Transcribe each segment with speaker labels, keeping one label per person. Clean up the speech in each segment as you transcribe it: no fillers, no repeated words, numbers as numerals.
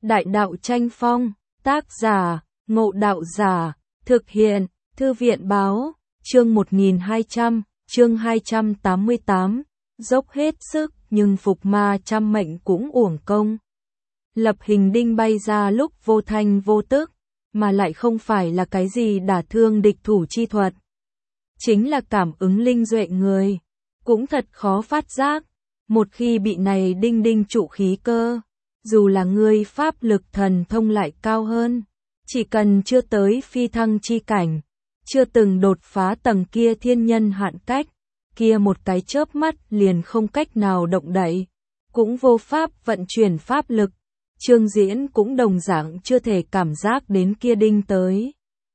Speaker 1: Đại đạo tranh phong, tác giả, Ngộ Đạo Giả, thực hiện, Thư viện báo, chương 1200, chương 288, dốc hết sức nhưng phục ma trăm mệnh cũng uổng công. Lập hình đinh bay ra lúc vô thanh vô tức, mà lại không phải là cái gì đả thương địch thủ chi thuật. Chính là cảm ứng linh duệ người, cũng thật khó phát giác, một khi bị này đinh đinh trụ khí cơ, dù là người pháp lực thần thông lại cao hơn, chỉ cần chưa tới phi thăng chi cảnh, chưa từng đột phá tầng kia thiên nhân hạn cách, kia một cái chớp mắt liền không cách nào động đậy, cũng vô pháp vận chuyển pháp lực. Trương Diễn cũng đồng dạng chưa thể cảm giác đến kia đinh tới.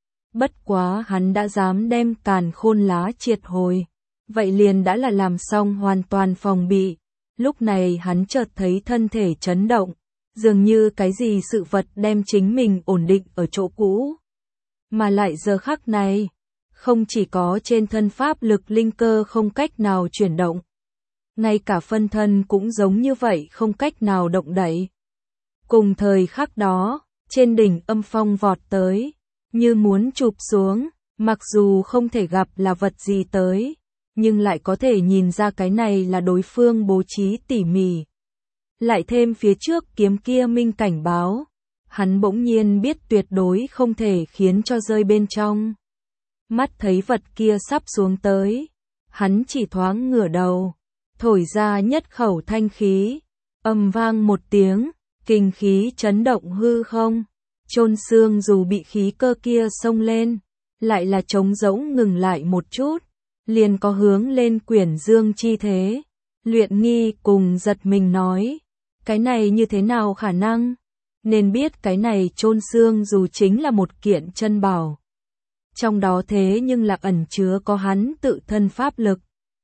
Speaker 1: Bất quá hắn đã dám đem càn khôn lá triệt hồi, vậy liền đã là làm xong hoàn toàn phòng bị. Lúc này hắn chợt thấy thân thể chấn động, dường như cái gì sự vật đem chính mình ổn định ở chỗ cũ. Mà lại giờ khắc này, không chỉ có trên thân pháp lực linh cơ không cách nào chuyển động, ngay cả phân thân cũng giống như vậy không cách nào động đậy. Cùng thời khắc đó, trên đỉnh âm phong vọt tới, như muốn chụp xuống, mặc dù không thể gặp là vật gì tới, nhưng lại có thể nhìn ra cái này là đối phương bố trí tỉ mỉ. Lại thêm phía trước kiếm kia minh cảnh báo, hắn bỗng nhiên biết tuyệt đối không thể khiến cho rơi bên trong. Mắt thấy vật kia sắp xuống tới, hắn chỉ thoáng ngửa đầu, thổi ra nhất khẩu thanh khí, ầm vang một tiếng, kinh khí chấn động hư không, chôn xương dù bị khí cơ kia xông lên, lại là trống rỗng ngừng lại một chút, liền có hướng lên quyển dương chi thế. Luyện Nghi cùng giật mình nói, cái này như thế nào khả năng? Nên biết cái này chôn xương dù chính là một kiện chân bảo. Trong đó thế nhưng là ẩn chứa có hắn tự thân pháp lực.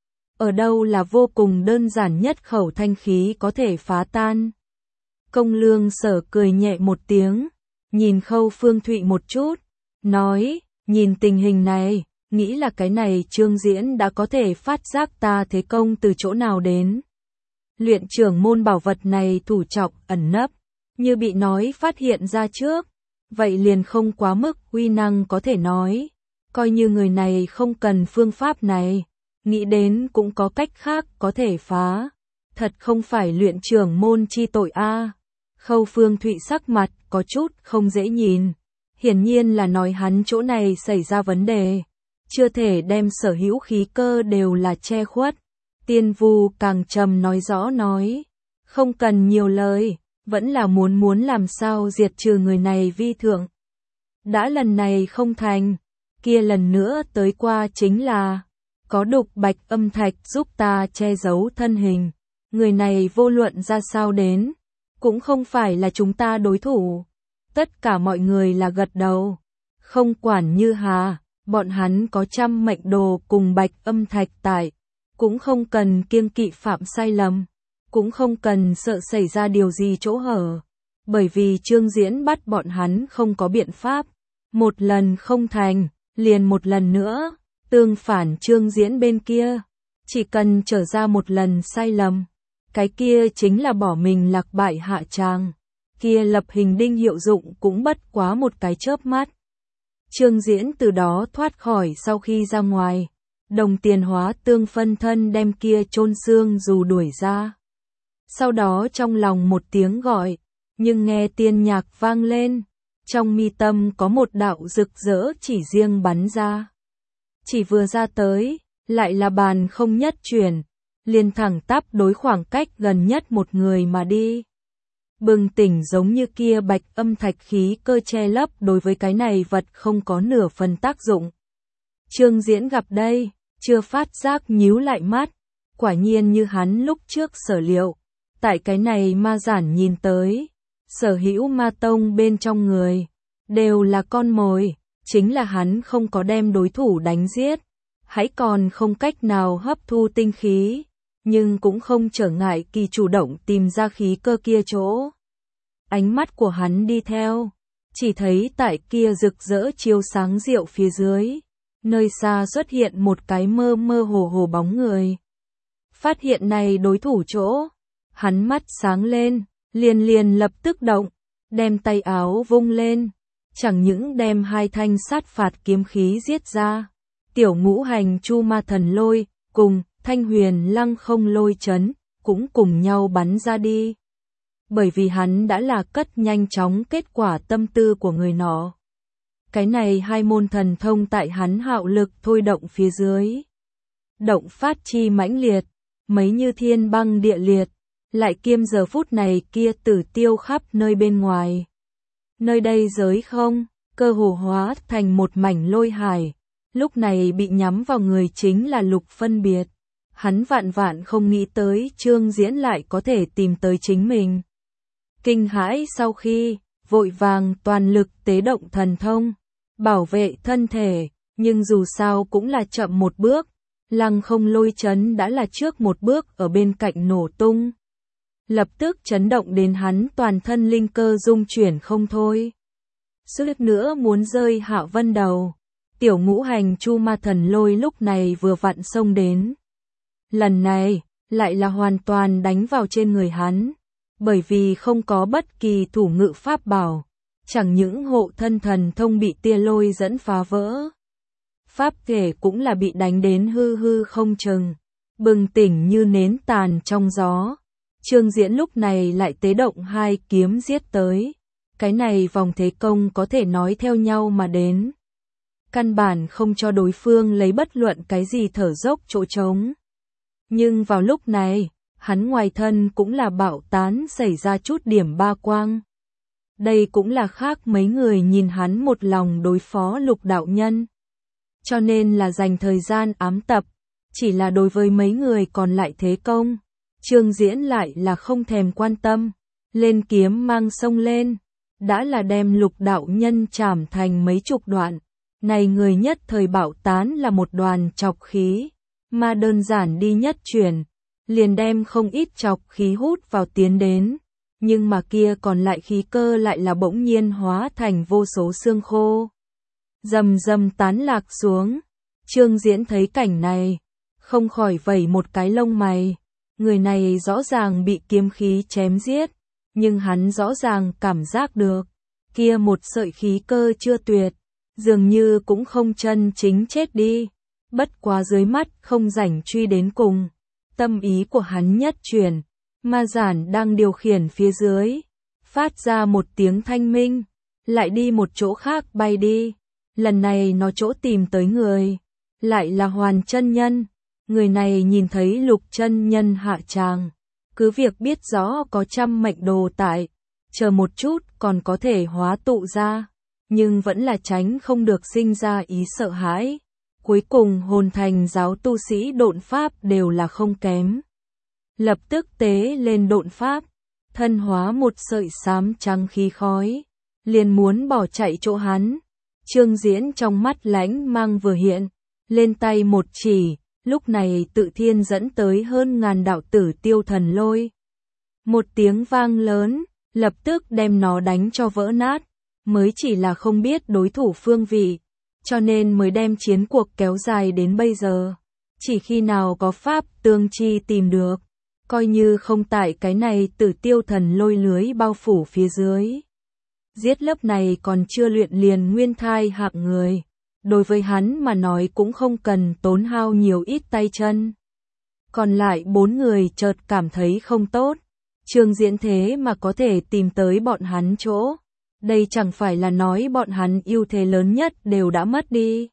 Speaker 1: Ở đâu là vô cùng đơn giản nhất khẩu thanh khí có thể phá tan. Công Lương Sở cười nhẹ một tiếng, nhìn Khâu Phương Thụy một chút, nói, nhìn tình hình này, nghĩ là cái này Trương Diễn đã có thể phát giác ta thế công từ chỗ nào đến. Luyện trưởng môn bảo vật này thủ trọng ẩn nấp, như bị nói phát hiện ra trước, vậy liền không quá mức uy năng có thể nói, coi như người này không cần phương pháp này, nghĩ đến cũng có cách khác có thể phá, thật không phải luyện trưởng môn chi tội a. Khâu Phương Thụy sắc mặt có chút không dễ nhìn, hiển nhiên là nói hắn chỗ này xảy ra vấn đề, chưa thể đem sở hữu khí cơ đều là che khuất. Tiên Vu càng trầm nói rõ nói, không cần nhiều lời, vẫn là muốn làm sao diệt trừ người này vi thượng. Đã lần này không thành, kia lần nữa tới qua chính là, có đục bạch âm thạch giúp ta che giấu thân hình, người này vô luận ra sao đến, cũng không phải là chúng ta đối thủ. Tất cả mọi người là gật đầu, không quản như hà, bọn hắn có trăm mệnh đồ cùng bạch âm thạch tại, cũng không cần kiêng kỵ phạm sai lầm, cũng không cần sợ xảy ra điều gì chỗ hở, bởi vì Trương Diễn bắt bọn hắn không có biện pháp, một lần không thành, liền một lần nữa, tương phản Trương Diễn bên kia, chỉ cần trở ra một lần sai lầm, cái kia chính là bỏ mình lạc bại hạ tràng, kia lập hình đinh hiệu dụng cũng bất quá một cái chớp mắt. Trương Diễn từ đó thoát khỏi sau khi ra ngoài, đồng tiền hóa tương phân thân đem kia chôn xương dù đuổi ra. Sau đó trong lòng một tiếng gọi, nhưng nghe tiên nhạc vang lên, trong mi tâm có một đạo rực rỡ chỉ riêng bắn ra. Chỉ vừa ra tới, lại là bàn không nhất chuyển, liền thẳng tắp đối khoảng cách gần nhất một người mà đi. Bừng tỉnh giống như kia bạch âm thạch khí cơ che lấp đối với cái này vật không có nửa phần tác dụng. Trương Diễn gặp đây, chưa phát giác nhíu lại mắt, quả nhiên như hắn lúc trước sở liệu, tại cái này ma giản nhìn tới, sở hữu ma tông bên trong người, đều là con mồi, chính là hắn không có đem đối thủ đánh giết, hãy còn không cách nào hấp thu tinh khí, nhưng cũng không trở ngại kỳ chủ động tìm ra khí cơ kia chỗ. Ánh mắt của hắn đi theo, chỉ thấy tại kia rực rỡ chiếu sáng rượu phía dưới, nơi xa xuất hiện một cái mơ mơ hồ hồ bóng người. Phát hiện này đối thủ chỗ, hắn mắt sáng lên, liền lập tức động, đem tay áo vung lên, chẳng những đem hai thanh sát phạt kiếm khí giết ra, tiểu ngũ hành chu ma thần lôi, cùng thanh huyền lăng không lôi chấn, cũng cùng nhau bắn ra đi. Bởi vì hắn đã là cất nhanh chóng kết quả tâm tư của người nọ. Cái này hai môn thần thông tại hắn hạo lực thôi động phía dưới. Động phát chi mãnh liệt, mấy như thiên băng địa liệt, lại kiêm giờ phút này kia tử tiêu khắp nơi bên ngoài. Nơi đây giới không, cơ hồ hóa thành một mảnh lôi hải, lúc này bị nhắm vào người chính là Lục Phân Biệt. Hắn vạn vạn không nghĩ tới Trương Diễn lại có thể tìm tới chính mình. Kinh hãi sau khi, vội vàng toàn lực tế động thần thông, bảo vệ thân thể, nhưng dù sao cũng là chậm một bước, lăng không lôi chấn đã là trước một bước ở bên cạnh nổ tung. Lập tức chấn động đến hắn toàn thân linh cơ rung chuyển không thôi. Suýt nữa muốn rơi Hạ Vân đầu, tiểu ngũ hành chu ma thần lôi lúc này vừa vặn xông đến. Lần này, lại là hoàn toàn đánh vào trên người hắn, bởi vì không có bất kỳ thủ ngự pháp bảo, chẳng những hộ thân thần thông bị tia lôi dẫn phá vỡ. Pháp thể cũng là bị đánh đến hư hư không chừng, bừng tỉnh như nến tàn trong gió. Trương Diễn lúc này lại tế động hai kiếm giết tới, cái này vòng thế công có thể nói theo nhau mà đến. Căn bản không cho đối phương lấy bất luận cái gì thở dốc chỗ trống. Nhưng vào lúc này, hắn ngoài thân cũng là bạo tán xảy ra chút điểm ba quang. Đây cũng là khác mấy người nhìn hắn một lòng đối phó Lục đạo nhân. Cho nên là dành thời gian ám tập, chỉ là đối với mấy người còn lại thế công. Trương Diễn lại là không thèm quan tâm, lên kiếm mang sông lên, đã là đem Lục đạo nhân chảm thành mấy chục đoạn. Này người nhất thời bạo tán là một đoàn chọc khí, mà đơn giản đi nhất chuyển, liền đem không ít chọc khí hút vào tiến đến, nhưng mà kia còn lại khí cơ lại là bỗng nhiên hóa thành vô số xương khô. Rầm rầm tán lạc xuống, Trương Diễn thấy cảnh này, không khỏi vẩy một cái lông mày, người này rõ ràng bị kiếm khí chém giết, nhưng hắn rõ ràng cảm giác được, kia một sợi khí cơ chưa tuyệt, dường như cũng không chân chính chết đi, bất quá dưới mắt không rảnh truy đến cùng. Tâm ý của hắn nhất chuyển, ma giản đang điều khiển phía dưới, phát ra một tiếng thanh minh, lại đi một chỗ khác bay đi. Lần này nó chỗ tìm tới người, lại là Hoàn chân nhân. Người này nhìn thấy Lục chân nhân hạ tràng, cứ việc biết rõ có trăm mệnh đồ tại, chờ một chút còn có thể hóa tụ ra, nhưng vẫn là tránh không được sinh ra ý sợ hãi. Cuối cùng hồn thành giáo tu sĩ độn pháp đều là không kém. Lập tức tế lên độn pháp, thân hóa một sợi xám trắng khí khói, liền muốn bỏ chạy chỗ hắn. Trương Diễn trong mắt lãnh mang vừa hiện, lên tay một chỉ, lúc này tự thiên dẫn tới hơn ngàn đạo tử tiêu thần lôi. Một tiếng vang lớn, lập tức đem nó đánh cho vỡ nát, mới chỉ là không biết đối thủ phương vị, cho nên mới đem chiến cuộc kéo dài đến bây giờ. Chỉ khi nào có pháp tương chi tìm được, coi như không tại cái này tử tiêu thần lôi lưới bao phủ phía dưới. Giết lớp này còn chưa luyện liền nguyên thai hạng người, đối với hắn mà nói cũng không cần tốn hao nhiều ít tay chân. Còn lại 4 người chợt cảm thấy không tốt, Trương Diễn thế mà có thể tìm tới bọn hắn chỗ. Đây chẳng phải là nói bọn hắn ưu thế lớn nhất đều đã mất đi.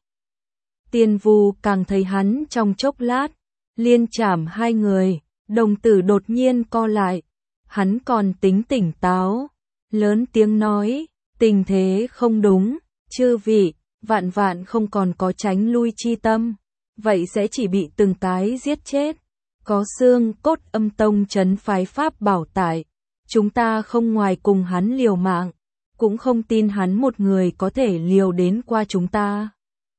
Speaker 1: Tiên Vu càng thấy hắn trong chốc lát, liên chảm hai người, đồng tử đột nhiên co lại. Hắn còn tính tỉnh táo, lớn tiếng nói, tình thế không đúng, chư vị, vạn vạn không còn có tránh lui chi tâm, vậy sẽ chỉ bị từng cái giết chết. Có xương cốt âm tông trấn phái pháp bảo tại, chúng ta không ngoài cùng hắn liều mạng, cũng không tin hắn một người có thể liều đến qua chúng ta.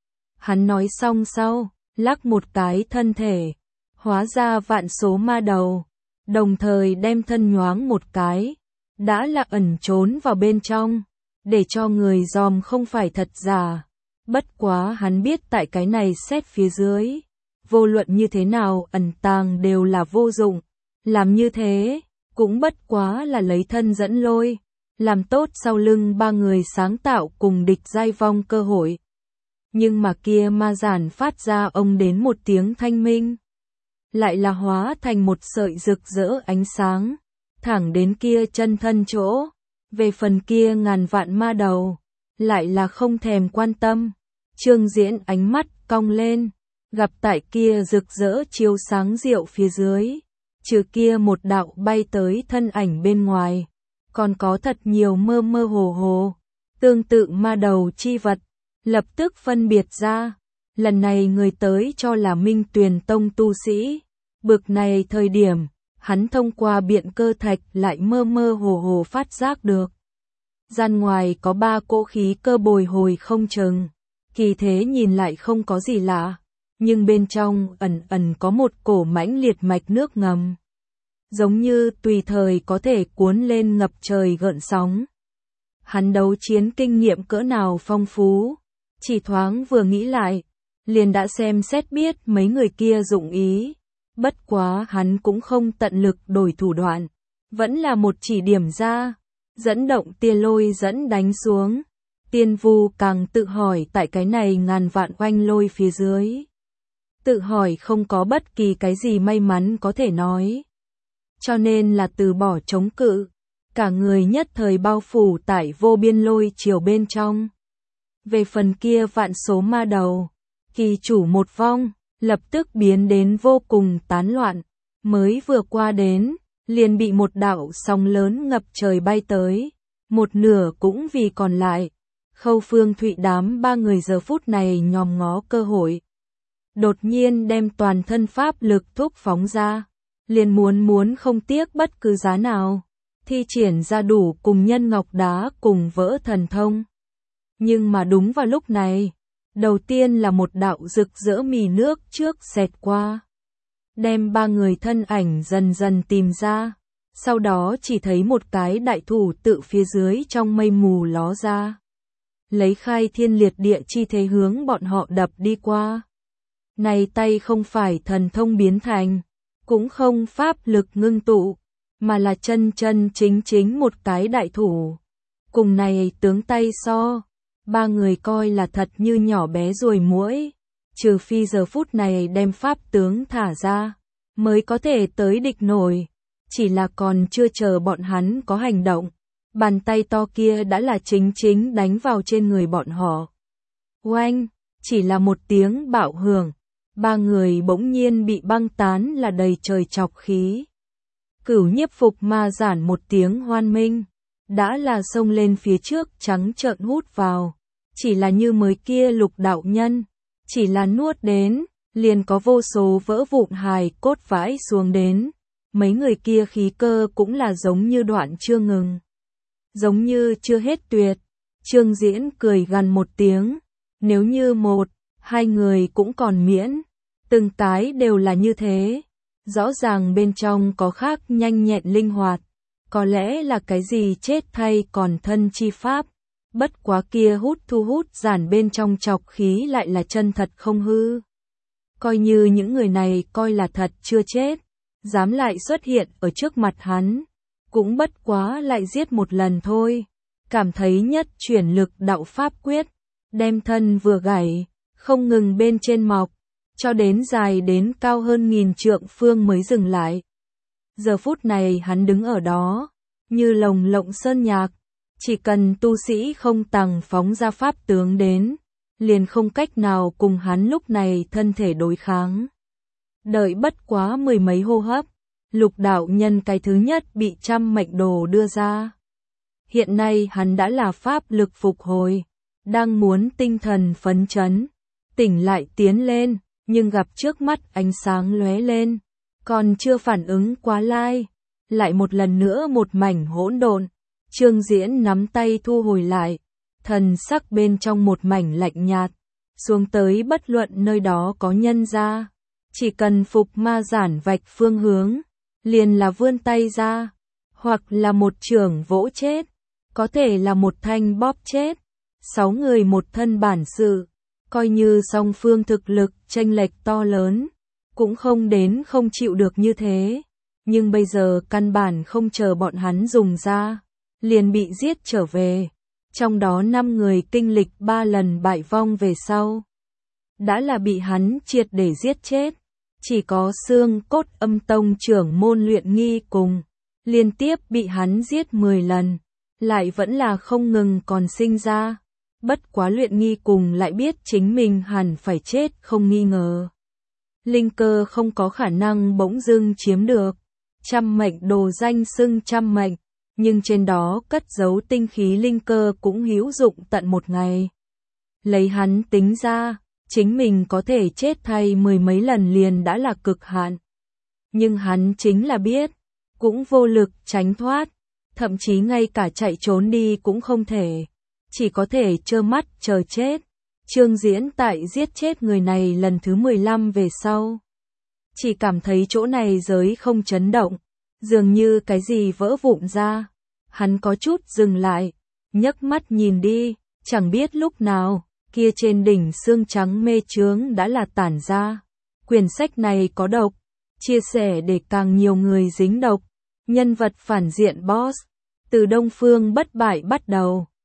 Speaker 1: Hắn nói xong sau, lắc một cái thân thể, hóa ra vạn số ma đầu, đồng thời đem thân nhoáng một cái, đã là ẩn trốn vào bên trong, để cho người dòm không phải thật giả. Bất quá hắn biết tại cái này xét phía dưới, vô luận như thế nào ẩn tàng đều là vô dụng, làm như thế, cũng bất quá là lấy thân dẫn lôi, làm tốt sau lưng ba người sáng tạo cùng địch giai vong cơ hội. Nhưng mà kia ma giản phát ra ông đến một tiếng thanh minh, lại là hóa thành một sợi rực rỡ ánh sáng, thẳng đến kia chân thân chỗ. Về phần kia ngàn vạn ma đầu, lại là không thèm quan tâm. Trương Diễn ánh mắt cong lên, gặp tại kia rực rỡ chiếu sáng diệu phía dưới, trừ kia một đạo bay tới thân ảnh bên ngoài, còn có thật nhiều mơ mơ hồ hồ, tương tự ma đầu chi vật, lập tức phân biệt ra. Lần này người tới cho là Minh Tuyền Tông tu sĩ, bực này thời điểm, hắn thông qua biện cơ thạch lại mơ mơ hồ hồ phát giác được. Gian ngoài có ba cỗ khí cơ bồi hồi không chừng, kỳ thế nhìn lại không có gì lạ, nhưng bên trong ẩn ẩn có một cổ mãnh liệt mạch nước ngầm, giống như tùy thời có thể cuốn lên ngập trời gợn sóng. Hắn đấu chiến kinh nghiệm cỡ nào phong phú, chỉ thoáng vừa nghĩ lại, liền đã xem xét biết mấy người kia dụng ý. Bất quá hắn cũng không tận lực đổi thủ đoạn, vẫn là một chỉ điểm ra, dẫn động tia lôi dẫn đánh xuống. Tiên Vu càng tự hỏi tại cái này ngàn vạn oanh lôi phía dưới. Tự hỏi không có bất kỳ cái gì may mắn có thể nói. Cho nên là từ bỏ chống cự, cả người nhất thời bao phủ tại vô biên lôi chiều bên trong. Về phần kia vạn số ma đầu, kỳ chủ một vong, lập tức biến đến vô cùng tán loạn, mới vừa qua đến, liền bị một đạo sóng lớn ngập trời bay tới, một nửa cũng vì còn lại. Khâu Phương Thụy đám ba người giờ phút này nhòm ngó cơ hội, đột nhiên đem toàn thân pháp lực thúc phóng ra, liền muốn không tiếc bất cứ giá nào, thi triển ra đủ cùng nhân ngọc đá cùng vỡ thần thông. Nhưng mà đúng vào lúc này, đầu tiên là một đạo rực rỡ mì nước trước xẹt qua, đem ba người thân ảnh dần dần tìm ra, sau đó chỉ thấy một cái đại thủ tự phía dưới trong mây mù ló ra, lấy khai thiên liệt địa chi thế hướng bọn họ đập đi qua. Này tay không phải thần thông biến thành, cũng không pháp lực ngưng tụ, mà là chân chân chính chính một cái đại thủ. Cùng này tướng tay so, ba người coi là thật như nhỏ bé ruồi muỗi, trừ phi giờ phút này đem pháp tướng thả ra, mới có thể tới địch nổi. Chỉ là còn chưa chờ bọn hắn có hành động, bàn tay to kia đã là chính đánh vào trên người bọn họ. Oanh, chỉ là một tiếng bạo hưởng, ba người bỗng nhiên bị băng tán là đầy trời chọc khí. Cửu Nhiếp Phục Ma giản một tiếng hoan minh, đã là xông lên phía trước trắng trợn hút vào, chỉ là như mới kia Lục đạo nhân, chỉ là nuốt đến, liền có vô số vỡ vụn hài cốt vãi xuống đến. Mấy người kia khí cơ cũng là giống như đoạn chưa ngừng, giống như chưa hết tuyệt. Trương Diễn cười gằn một tiếng, nếu như một, hai người cũng còn miễn, từng cái đều là như thế, rõ ràng bên trong có khác nhanh nhẹn linh hoạt, có lẽ là cái gì chết thay còn thân chi pháp, bất quá kia hút thu hút giản bên trong chọc khí lại là chân thật không hư. Coi như những người này coi là thật chưa chết, dám lại xuất hiện ở trước mặt hắn, cũng bất quá lại giết một lần thôi. Cảm thấy nhất chuyển lực đạo pháp quyết, đem thân vừa gảy, không ngừng bên trên mọc, cho đến dài đến cao hơn 1000 trượng phương mới dừng lại. Giờ phút này hắn đứng ở đó, như lồng lộng sơn nhạc, chỉ cần tu sĩ không tàng phóng ra pháp tướng đến, liền không cách nào cùng hắn lúc này thân thể đối kháng. Đợi bất quá mười mấy hô hấp, Lục đạo nhân cái thứ nhất bị trăm mệnh đồ đưa ra. Hiện nay hắn đã là pháp lực phục hồi, đang muốn tinh thần phấn chấn, tỉnh lại tiến lên, nhưng gặp trước mắt ánh sáng lóe lên, còn chưa phản ứng quá lai, lại một lần nữa một mảnh hỗn độn. Trương Diễn nắm tay thu hồi lại, thần sắc bên trong một mảnh lạnh nhạt, xuống tới bất luận nơi đó có nhân ra, chỉ cần Phục Ma giản vạch phương hướng, liền là vươn tay ra, hoặc là một chưởng vỗ chết, có thể là một thanh bóp chết. 6 người một thân bản sự, coi như song phương thực lực chênh lệch to lớn, cũng không đến không chịu được như thế, nhưng bây giờ căn bản không chờ bọn hắn dùng ra, liền bị giết trở về. Trong đó 5 người kinh lịch 3 lần bại vong về sau, đã là bị hắn triệt để giết chết. Chỉ có xương cốt âm tông trưởng môn Luyện Nghi cùng, liên tiếp bị hắn giết 10 lần, lại vẫn là không ngừng còn sinh ra. Bất quá Luyện Nghi cùng lại biết chính mình hẳn phải chết không nghi ngờ. Linh cơ không có khả năng bỗng dưng chiếm được. Trăm mệnh đồ danh xưng trăm mệnh, nhưng trên đó cất giấu tinh khí linh cơ cũng hữu dụng tận một ngày. Lấy hắn tính ra, chính mình có thể chết thay 10 mấy lần liền đã là cực hạn. Nhưng hắn chính là biết, cũng vô lực tránh thoát, thậm chí ngay cả chạy trốn đi cũng không thể, chỉ có thể trơ mắt chờ chết. Trương Diễn tại giết chết người này lần thứ 15 về sau, chỉ cảm thấy chỗ này giới không chấn động, dường như cái gì vỡ vụn ra. Hắn có chút dừng lại, nhấc mắt nhìn đi, chẳng biết lúc nào, kia trên đỉnh xương trắng mê chướng đã là tản ra. Quyển sách này có độc, chia sẻ để càng nhiều người dính độc. Nhân vật phản diện boss, từ Đông Phương bất bại bắt đầu.